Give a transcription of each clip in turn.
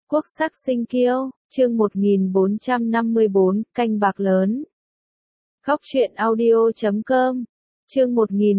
Quốc sắc sinh kiêu, chương 1454, canh bạc lớn. Góc truyện audio.com, chương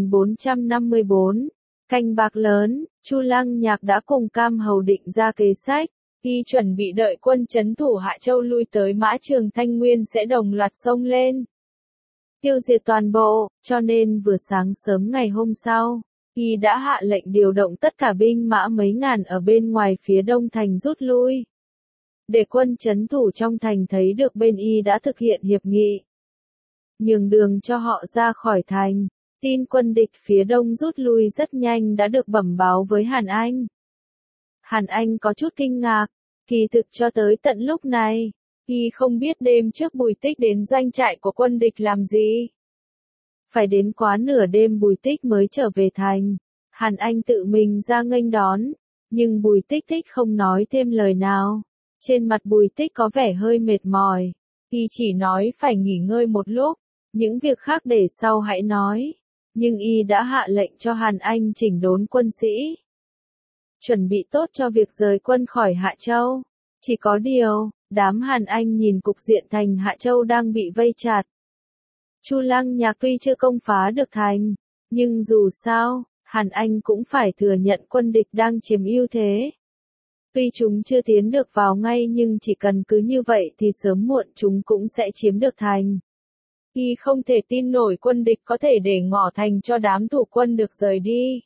1454, canh bạc lớn. Chu Lăng Nhạc đã cùng Cam Hầu định ra kế sách, y chuẩn bị đợi quân trấn thủ Hạ Châu lui tới Mã Trường Thanh Nguyên sẽ đồng loạt xông lên, tiêu diệt toàn bộ, cho nên vừa sáng sớm ngày hôm sau, y đã hạ lệnh điều động tất cả binh mã mấy ngàn ở bên ngoài phía đông thành rút lui. Để quân trấn thủ trong thành thấy được bên y đã thực hiện hiệp nghị, nhường đường cho họ ra khỏi thành. Tin quân địch phía đông rút lui rất nhanh đã được bẩm báo với Hàn Anh. Hàn Anh có chút kinh ngạc, kỳ thực cho tới tận lúc này, y không biết đêm trước Bùi Tích đến doanh trại của quân địch làm gì. Phải đến quá nửa đêm Bùi Tích mới trở về thành, Hàn Anh tự mình ra nghênh đón, nhưng Bùi Tích không nói thêm lời nào. Trên mặt Bùi Tích có vẻ hơi mệt mỏi, y chỉ nói phải nghỉ ngơi một lúc, những việc khác để sau hãy nói. Nhưng y đã hạ lệnh cho Hàn Anh chỉnh đốn quân sĩ, chuẩn bị tốt cho việc rời quân khỏi Hạ Châu. Chỉ có điều, đám Hàn Anh nhìn cục diện thành Hạ Châu đang bị vây chặt. Chu Lăng Nhạc tuy chưa công phá được thành, nhưng dù sao, Hàn Anh cũng phải thừa nhận quân địch đang chiếm ưu thế. Tuy chúng chưa tiến được vào ngay nhưng chỉ cần cứ như vậy thì sớm muộn chúng cũng sẽ chiếm được thành. Y không thể tin nổi quân địch có thể để ngỏ thành cho đám thủ quân được rời đi.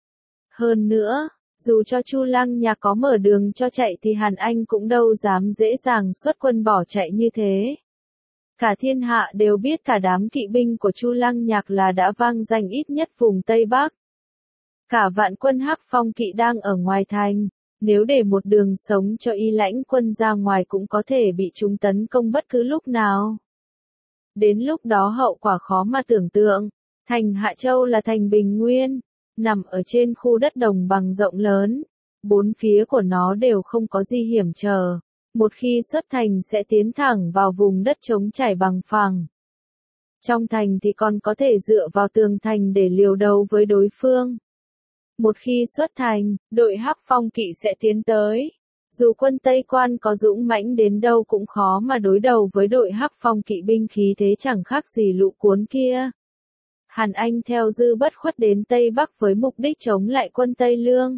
Hơn nữa, dù cho Chu Lăng Nhạc có mở đường cho chạy thì Hàn Anh cũng đâu dám dễ dàng xuất quân bỏ chạy như thế. Cả thiên hạ đều biết cả đám kỵ binh của Chu Lăng Nhạc là đã vang danh ít nhất vùng Tây Bắc. Cả vạn quân Hắc Phong kỵ đang ở ngoài thành, nếu để một đường sống cho y lãnh quân ra ngoài cũng có thể bị chúng tấn công bất cứ lúc nào. Đến lúc đó hậu quả khó mà tưởng tượng. Thành Hạ Châu là thành bình nguyên, nằm ở trên khu đất đồng bằng rộng lớn, bốn phía của nó đều không có gì hiểm trở. Một khi xuất thành sẽ tiến thẳng vào vùng đất trống trải bằng phẳng. Trong thành thì còn có thể dựa vào tường thành để liều đầu với đối phương. Một khi xuất thành, đội Hắc Phong kỵ sẽ tiến tới. Dù quân Tây Quan có dũng mãnh đến đâu cũng khó mà đối đầu với đội Hắc Phong kỵ binh khí thế chẳng khác gì lũ cuốn kia. Hàn Anh theo Dư Bất Khuất đến Tây Bắc với mục đích chống lại quân Tây Lương.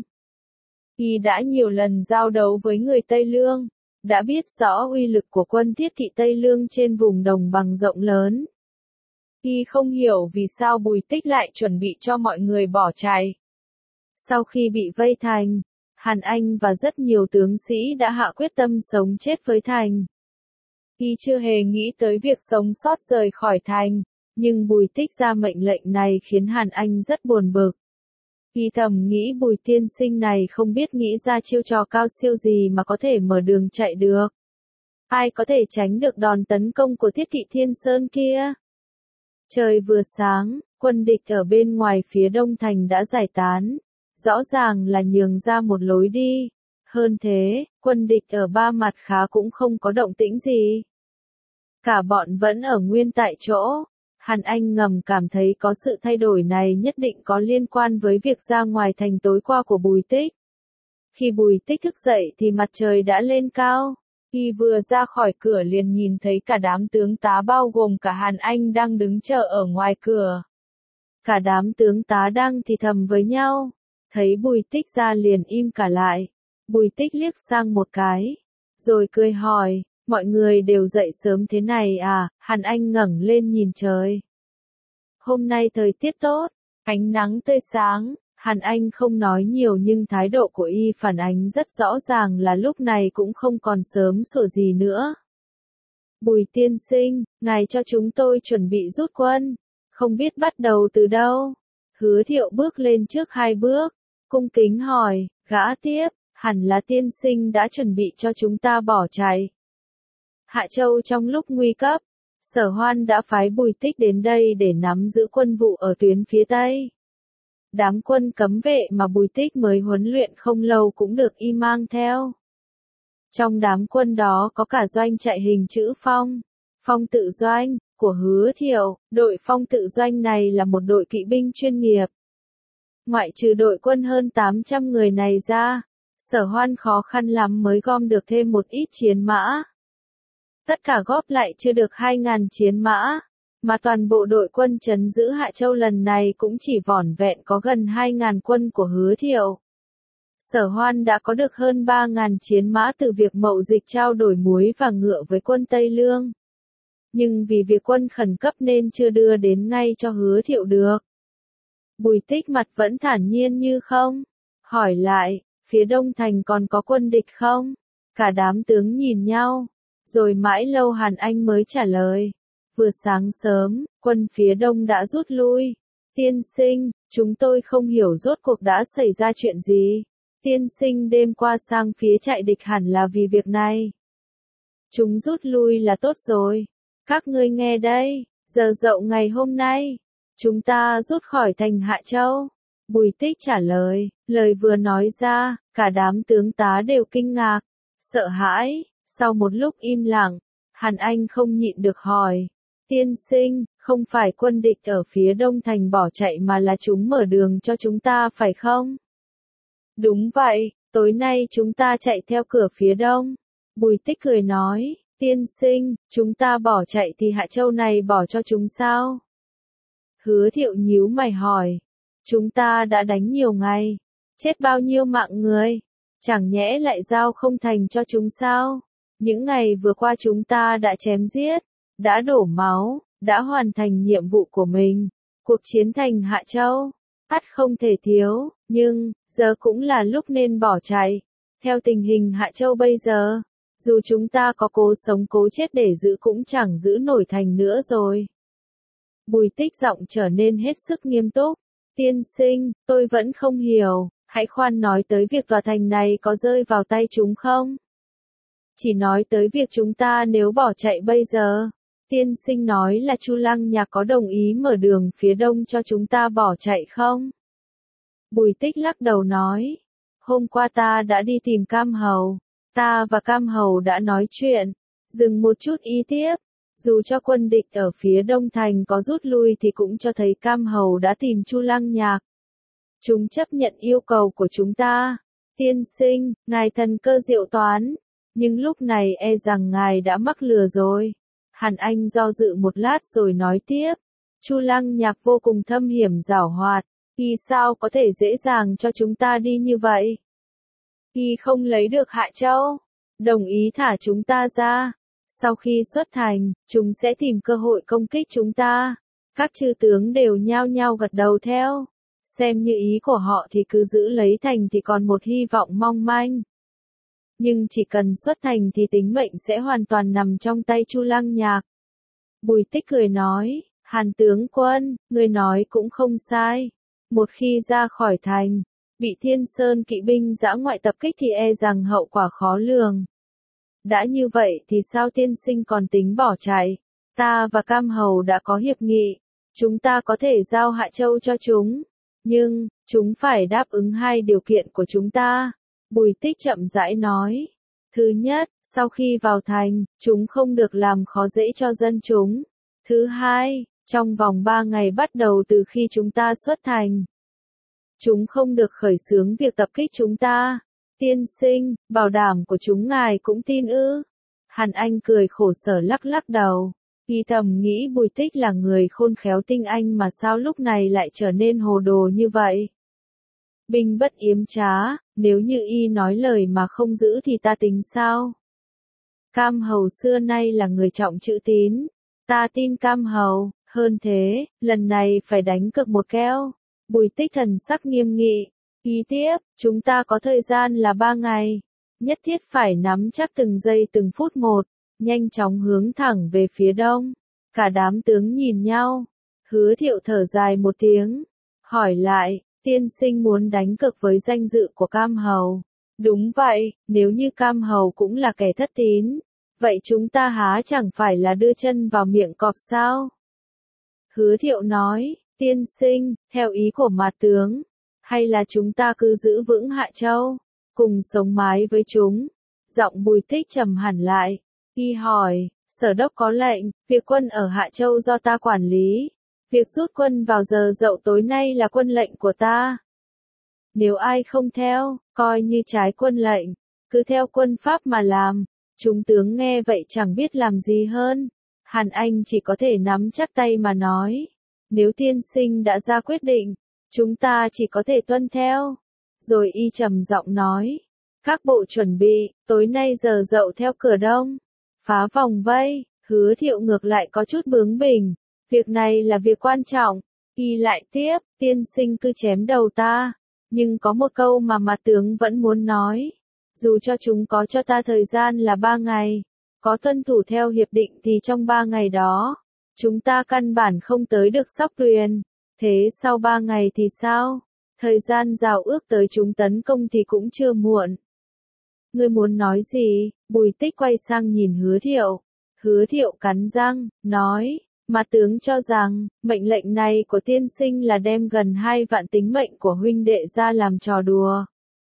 Y đã nhiều lần giao đấu với người Tây Lương, đã biết rõ uy lực của quân thiết kỵ Tây Lương trên vùng đồng bằng rộng lớn. Y không hiểu vì sao Bùi Tích lại chuẩn bị cho mọi người bỏ chạy. Sau khi bị vây thành, Hàn Anh và rất nhiều tướng sĩ đã hạ quyết tâm sống chết với thành. Y chưa hề nghĩ tới việc sống sót rời khỏi thành, nhưng Bùi Tích ra mệnh lệnh này khiến Hàn Anh rất buồn bực. Y thầm nghĩ Bùi tiên sinh này không biết nghĩ ra chiêu trò cao siêu gì mà có thể mở đường chạy được. Ai có thể tránh được đòn tấn công của thiết kỵ Thiên Sơn kia? Trời vừa sáng, quân địch ở bên ngoài phía đông thành đã giải tán. Rõ ràng là nhường ra một lối đi. Hơn thế, quân địch ở ba mặt khá cũng không có động tĩnh gì. Cả bọn vẫn ở nguyên tại chỗ. Hàn Anh ngầm cảm thấy có sự thay đổi này nhất định có liên quan với việc ra ngoài thành tối qua của Bùi Tích. Khi Bùi Tích thức dậy thì mặt trời đã lên cao. Y vừa ra khỏi cửa liền nhìn thấy cả đám tướng tá bao gồm cả Hàn Anh đang đứng chờ ở ngoài cửa. Cả đám tướng tá đang thì thầm với nhau. Thấy Bùi Tích ra liền im cả lại. Bùi Tích liếc sang một cái, rồi cười hỏi, mọi người đều dậy sớm thế này à? Hàn Anh ngẩng lên nhìn trời. Hôm nay thời tiết tốt, ánh nắng tươi sáng. Hàn Anh không nói nhiều nhưng thái độ của y phản ánh rất rõ ràng là lúc này cũng không còn sớm sủa gì nữa. Bùi tiên sinh, ngài cho chúng tôi chuẩn bị rút quân, không biết bắt đầu từ đâu? Hứa Thiệu bước lên trước 2 bước, cung kính hỏi, gã tiếp, hẳn là tiên sinh đã chuẩn bị cho chúng ta bỏ chạy. Hạ Châu trong lúc nguy cấp, Sở Hoan đã phái Bùi Tích đến đây để nắm giữ quân vụ ở tuyến phía Tây. Đám quân cấm vệ mà Bùi Tích mới huấn luyện không lâu cũng được y mang theo. Trong đám quân đó có cả doanh trại hình chữ Phong, Phong tự doanh, của Hứa Thiệu. Đội Phong tự doanh này là một đội kỵ binh chuyên nghiệp. Ngoại trừ đội quân hơn 800 người này ra, Sở Hoan khó khăn lắm mới gom được thêm một ít chiến mã. Tất cả góp lại chưa được 2.000 chiến mã, mà toàn bộ đội quân trấn giữ Hạ Châu lần này cũng chỉ vỏn vẹn có gần 2.000 quân của Hứa Thiệu. Sở Hoan đã có được hơn 3.000 chiến mã từ việc mậu dịch trao đổi muối và ngựa với quân Tây Lương. Nhưng vì việc quân khẩn cấp nên chưa đưa đến ngay cho Hứa Thiệu được. Bùi Tích mặt vẫn thản nhiên như không. Hỏi lại, phía đông thành còn có quân địch không? Cả đám tướng nhìn nhau. Rồi mãi lâu Hàn Anh mới trả lời. Vừa sáng sớm, quân phía đông đã rút lui. Tiên sinh, chúng tôi không hiểu rốt cuộc đã xảy ra chuyện gì. Tiên sinh đêm qua sang phía trại địch hẳn là vì việc này. Chúng rút lui là tốt rồi. Các ngươi nghe đây, giờ dậu ngày hôm nay, chúng ta rút khỏi thành Hạ Châu. Bùi Tích trả lời, lời vừa nói ra, cả đám tướng tá đều kinh ngạc, sợ hãi. Sau một lúc im lặng, Hàn Anh không nhịn được hỏi, tiên sinh, không phải quân địch ở phía đông thành bỏ chạy mà là chúng mở đường cho chúng ta phải không? Đúng vậy, tối nay chúng ta chạy theo cửa phía đông. Bùi Tích cười nói, tiên sinh, chúng ta bỏ chạy thì Hạ Châu này bỏ cho chúng sao? Hứa Thiệu nhíu mày hỏi, chúng ta đã đánh nhiều ngày, chết bao nhiêu mạng người, chẳng nhẽ lại giao không thành cho chúng sao? Những ngày vừa qua chúng ta đã chém giết, đã đổ máu, đã hoàn thành nhiệm vụ của mình. Cuộc chiến thành Hạ Châu, ắt không thể thiếu, nhưng, giờ cũng là lúc nên bỏ chạy. Theo tình hình Hạ Châu bây giờ, dù chúng ta có cố sống cố chết để giữ cũng chẳng giữ nổi thành nữa rồi. Bùi Tích giọng trở nên hết sức nghiêm túc. Tiên sinh, tôi vẫn không hiểu, hãy khoan nói tới việc tòa thành này có rơi vào tay chúng không? Chỉ nói tới việc chúng ta nếu bỏ chạy bây giờ. Tiên sinh nói là Chu Lăng Nhạc có đồng ý mở đường phía đông cho chúng ta bỏ chạy không? Bùi Tích lắc đầu nói. Hôm qua ta đã đi tìm Cam Hầu. Ta và Cam Hầu đã nói chuyện. Dừng một chút ý tiếp. Dù cho quân địch ở phía đông thành có rút lui thì cũng cho thấy Cam Hầu đã tìm Chu Lăng Nhạc. Chúng chấp nhận yêu cầu của chúng ta. Tiên sinh, ngài thần cơ diệu toán. Nhưng lúc này e rằng ngài đã mắc lừa rồi. Hàn Anh do dự một lát rồi nói tiếp. Chu Lăng Nhạc vô cùng thâm hiểm giảo hoạt. Y sao có thể dễ dàng cho chúng ta đi như vậy? Y không lấy được Hạ Châu. Đồng ý thả chúng ta ra. Sau khi xuất thành, chúng sẽ tìm cơ hội công kích chúng ta. Các chư tướng đều nhao nhao gật đầu theo. Xem như ý của họ thì cứ giữ lấy thành thì còn một hy vọng mong manh. Nhưng chỉ cần xuất thành thì tính mệnh sẽ hoàn toàn nằm trong tay Chu Lăng Nhạc. Bùi Tích cười nói, Hàn tướng quân, người nói cũng không sai. Một khi ra khỏi thành, bị Thiên Sơn kỵ binh dã ngoại tập kích thì e rằng hậu quả khó lường. Đã như vậy thì sao tiên sinh còn tính bỏ chạy? Ta và Cam Hầu đã có hiệp nghị, chúng ta có thể giao Hạ Châu cho chúng. Nhưng, chúng phải đáp ứng 2 điều kiện của chúng ta. Bùi Tích chậm rãi nói. Thứ nhất, sau khi vào thành, chúng không được làm khó dễ cho dân chúng. Thứ hai, trong vòng 3 ngày bắt đầu từ khi chúng ta xuất thành, chúng không được khởi xướng việc tập kích chúng ta. Tiên sinh, bảo đảm của chúng ngài cũng tin ư? Hàn Anh cười khổ sở lắc lắc đầu. Y thầm nghĩ Bùi Tích là người khôn khéo tinh anh mà sao lúc này lại trở nên hồ đồ như vậy. Binh bất yếm trá, nếu như y nói lời mà không giữ thì ta tính sao? Cam Hầu xưa nay là người trọng chữ tín. Ta tin Cam Hầu, hơn thế, lần này phải đánh cược một keo. Bùi Tích thần sắc nghiêm nghị. Ý tiếp, chúng ta có thời gian là 3 ngày. Nhất thiết phải nắm chắc từng giây từng phút một. Nhanh chóng hướng thẳng về phía đông. Cả đám tướng nhìn nhau. Hứa Thiệu thở dài một tiếng. Hỏi lại, tiên sinh muốn đánh cược với danh dự của Cam Hầu. Đúng vậy, nếu như Cam Hầu cũng là kẻ thất tín. Vậy chúng ta há chẳng phải là đưa chân vào miệng cọp sao? Hứa Thiệu nói, tiên sinh, theo ý của mặt tướng. Hay là chúng ta cứ giữ vững Hạ Châu, cùng sống mái với chúng. Giọng Bùi Tích trầm hẳn lại. Y hỏi, Sở Đốc có lệnh, việc quân ở Hạ Châu do ta quản lý. Việc rút quân vào giờ dậu tối nay là quân lệnh của ta. Nếu ai không theo, coi như trái quân lệnh, cứ theo quân pháp mà làm. Chúng tướng nghe vậy chẳng biết làm gì hơn. Hàn Anh chỉ có thể nắm chắc tay mà nói. Nếu tiên sinh đã ra quyết định, chúng ta chỉ có thể tuân theo. Rồi y trầm giọng nói. Các bộ chuẩn bị, tối nay giờ dậu theo cửa đông. Phá vòng vây, Hứa Thiệu ngược lại có chút bướng bỉnh. Việc này là việc quan trọng. Y lại tiếp, tiên sinh cứ chém đầu ta. Nhưng có một câu mà mặt tướng vẫn muốn nói. Dù cho chúng có cho ta thời gian là 3 ngày, có tuân thủ theo hiệp định thì trong 3 ngày đó, chúng ta căn bản không tới được Sóc Tuyền. Thế sau 3 ngày thì sao? Thời gian giao ước tới chúng tấn công thì cũng chưa muộn. Ngươi muốn nói gì? Bùi Tích quay sang nhìn Hứa Thiệu. Hứa Thiệu cắn răng, nói, mà tướng cho rằng, mệnh lệnh này của tiên sinh là đem gần 2 vạn tính mệnh của huynh đệ ra làm trò đùa.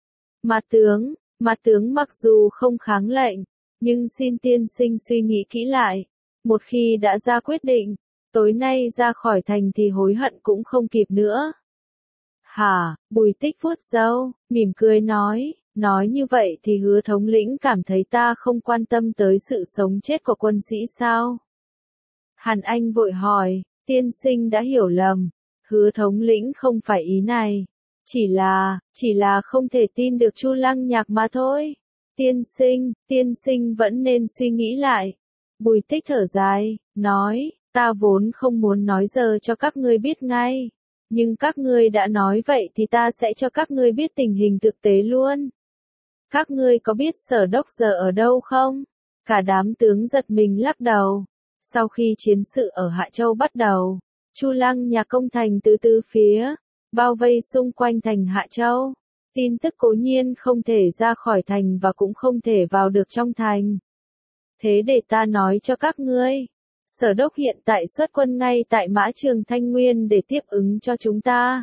Mà tướng mặc dù không kháng lệnh, nhưng xin tiên sinh suy nghĩ kỹ lại. Một khi đã ra quyết định, tối nay ra khỏi thành thì hối hận cũng không kịp nữa. Hả? Bùi Tích vuốt râu, mỉm cười nói như vậy thì Hứa thống lĩnh cảm thấy ta không quan tâm tới sự sống chết của quân sĩ sao? Hàn Anh vội hỏi, tiên sinh đã hiểu lầm, Hứa thống lĩnh không phải ý này, chỉ là không thể tin được Chu Lăng Nhạc mà thôi. Tiên sinh vẫn nên suy nghĩ lại. Bùi Tích thở dài, nói, ta vốn không muốn nói giờ cho các ngươi biết ngay, nhưng các ngươi đã nói vậy thì ta sẽ cho các ngươi biết tình hình thực tế luôn. Các ngươi có biết Sở Đốc giờ ở đâu không? Cả đám tướng giật mình lắc đầu. Sau khi chiến sự ở Hạ Châu bắt đầu, Chu Lăng Nhạc công thành từ tứ phía, bao vây xung quanh thành Hạ Châu. Tin tức cố nhiên không thể ra khỏi thành và cũng không thể vào được trong thành. Thế để ta nói cho các ngươi, Sở Đốc hiện tại xuất quân ngay tại Mã Trường Thanh Nguyên để tiếp ứng cho chúng ta.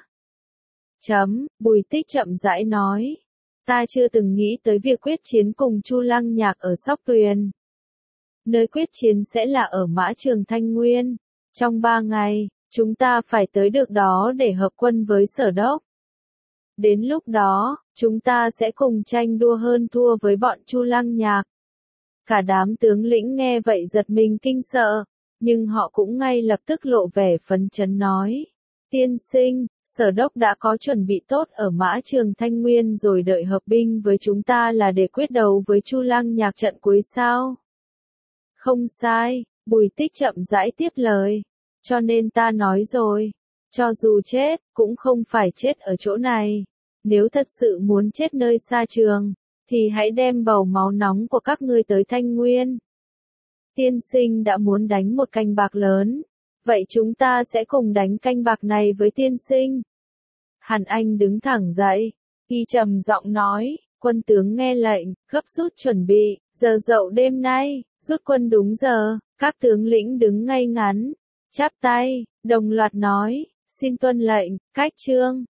Bùi Tích chậm rãi nói, ta chưa từng nghĩ tới việc quyết chiến cùng Chu Lăng Nhạc ở Sóc Tuyền. Nơi quyết chiến sẽ là ở Mã Trường Thanh Nguyên. Trong 3 ngày, chúng ta phải tới được đó để hợp quân với Sở Đốc. Đến lúc đó, chúng ta sẽ cùng tranh đua hơn thua với bọn Chu Lăng Nhạc. Cả đám tướng lĩnh nghe vậy giật mình kinh sợ, nhưng họ cũng ngay lập tức lộ vẻ phấn chấn nói. Tiên sinh, Sở Đốc đã có chuẩn bị tốt ở Mã Trường Thanh Nguyên rồi đợi hợp binh với chúng ta là để quyết đấu với Chu Lăng Nhạc trận cuối sao? Không sai, Bùi Tích chậm rãi tiếp lời. Cho nên ta nói rồi, cho dù chết, cũng không phải chết ở chỗ này. Nếu thật sự muốn chết nơi xa trường, thì hãy đem bầu máu nóng của các ngươi tới Thanh Nguyên. Tiên sinh đã muốn đánh một canh bạc lớn, vậy chúng ta sẽ cùng đánh canh bạc này với tiên sinh. Hàn Anh đứng thẳng dậy, y trầm giọng nói, quân tướng nghe lệnh, gấp rút chuẩn bị, giờ dậu đêm nay, rút quân đúng giờ. Các tướng lĩnh đứng ngay ngắn, chắp tay, đồng loạt nói, xin tuân lệnh, cách trương.